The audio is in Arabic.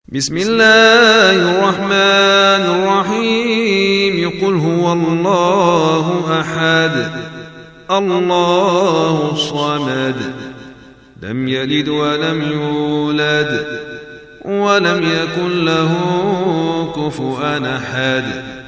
بسم الله الرحمن الرحيم. قل هو الله أحد الله الصمد لم يلد ولم يولد ولم يكن له كفوا أحد.